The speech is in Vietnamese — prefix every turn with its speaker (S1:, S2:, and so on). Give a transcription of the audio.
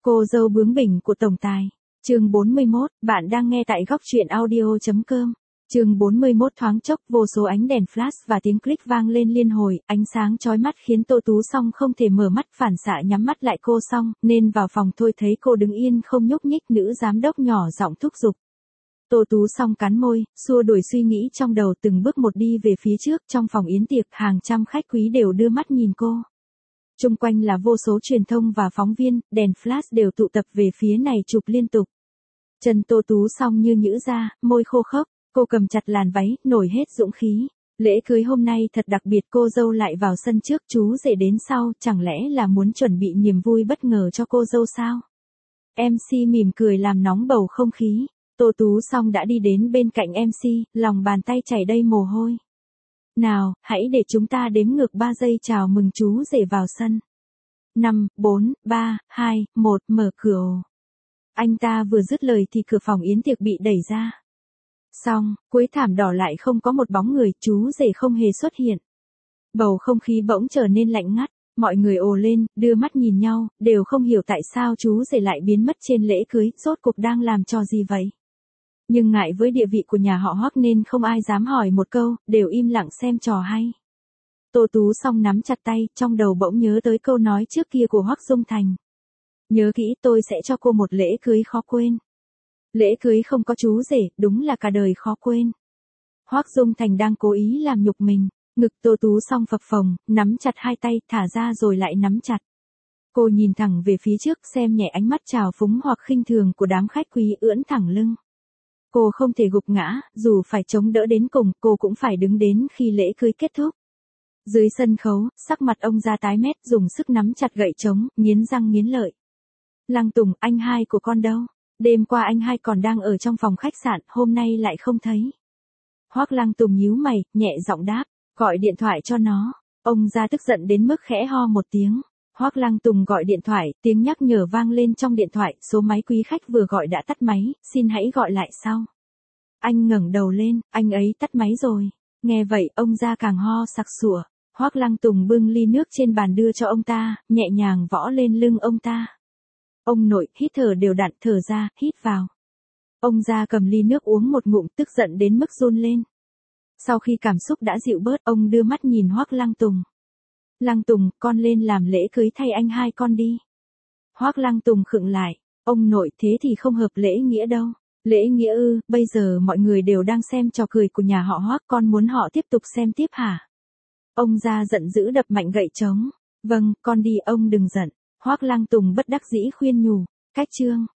S1: Cô dâu bướng bỉnh của tổng tài. Chương 41, bạn đang nghe tại góc truyện audio.com. Chương 41 thoáng chốc vô số ánh đèn flash và tiếng click vang lên liên hồi, ánh sáng chói mắt khiến Tô Tú Song không thể mở mắt, phản xạ nhắm mắt lại cô Song, nên vào phòng thôi thấy cô đứng yên không nhúc nhích. Nữ giám đốc nhỏ giọng thúc giục. Tô Tú Song cắn môi, xua đuổi suy nghĩ trong đầu, từng bước một đi về phía trước. Trong phòng yến tiệc, hàng trăm khách quý đều đưa mắt nhìn cô. Chung quanh là vô số truyền thông và phóng viên, đèn flash đều tụ tập về phía này chụp liên tục. Chân Tô Tú Song như nhũ ra, môi khô khốc, cô cầm chặt làn váy, nổi hết dũng khí. Lễ cưới hôm nay thật đặc biệt, cô dâu lại vào sân trước, chú rể đến sau, chẳng lẽ là muốn chuẩn bị niềm vui bất ngờ cho cô dâu sao? MC mỉm cười làm nóng bầu không khí. Tô Tú Song đã đi đến bên cạnh MC, lòng bàn tay chảy đầy mồ hôi. Nào, hãy để chúng ta đếm ngược 3 giây chào mừng chú rể vào sân. 5, 4, 3, 2, 1, mở cửa. Anh ta vừa dứt lời thì cửa phòng yến tiệc bị đẩy ra. Xong, cuối thảm đỏ lại không có một bóng người, chú rể không hề xuất hiện. Bầu không khí bỗng trở nên lạnh ngắt, mọi người ồ lên, đưa mắt nhìn nhau, đều không hiểu tại sao chú rể lại biến mất trên lễ cưới, rốt cuộc đang làm trò gì vậy. Nhưng ngại với địa vị của nhà họ Hoắc nên không ai dám hỏi một câu, đều im lặng xem trò hay. Tô Tú Song nắm chặt tay, trong đầu bỗng nhớ tới câu nói trước kia của Hoắc Dung Thành. Nhớ kỹ, tôi sẽ cho cô một lễ cưới khó quên. Lễ cưới không có chú rể, đúng là cả đời khó quên. Hoắc Dung Thành đang cố ý làm nhục mình, ngực Tô Tú Song phập phồng, nắm chặt hai tay, thả ra rồi lại nắm chặt. Cô nhìn thẳng về phía trước, xem nhẹ ánh mắt trào phúng hoặc khinh thường của đám khách quý, ưỡn thẳng lưng. Cô không thể gục ngã, dù phải chống đỡ đến cùng, cô cũng phải đứng đến khi lễ cưới kết thúc. Dưới sân khấu, sắc mặt ông ra tái mét, dùng sức nắm chặt gậy trống, nghiến răng nghiến lợi. Lăng Tùng, anh hai của con đâu? Đêm qua anh hai còn đang ở trong phòng khách sạn, hôm nay lại không thấy. Hoắc Lăng Tùng nhíu mày, nhẹ giọng đáp, gọi điện thoại cho nó. Ông ra tức giận đến mức khẽ ho một tiếng. Hoắc Lăng Tùng gọi điện thoại, tiếng nhắc nhở vang lên trong điện thoại, số máy quý khách vừa gọi đã tắt máy, xin hãy gọi lại sau. Anh ngẩng đầu lên, anh ấy tắt máy rồi. Nghe vậy, ông ra càng ho sặc sụa. Hoắc Lăng Tùng bưng ly nước trên bàn đưa cho ông ta, nhẹ nhàng võ lên lưng ông ta. Ông nội, hít thở đều đặn, thở ra, hít vào. Ông ra cầm ly nước uống một ngụm, tức giận đến mức run lên. Sau khi cảm xúc đã dịu bớt, ông đưa mắt nhìn Hoắc Lăng Tùng. Lăng Tùng, con lên làm lễ cưới thay anh hai con đi. Hoắc Lăng Tùng khựng lại, ông nội, thế thì không hợp lễ nghĩa đâu. Lễ nghĩa ư? Bây giờ mọi người đều đang xem trò cười của nhà họ Hoắc, con muốn họ tiếp tục xem tiếp hả? Ông ra giận dữ đập mạnh gậy trống. Vâng, con đi, ông đừng giận. Hoắc Lăng Tùng bất đắc dĩ khuyên nhủ. Cách chương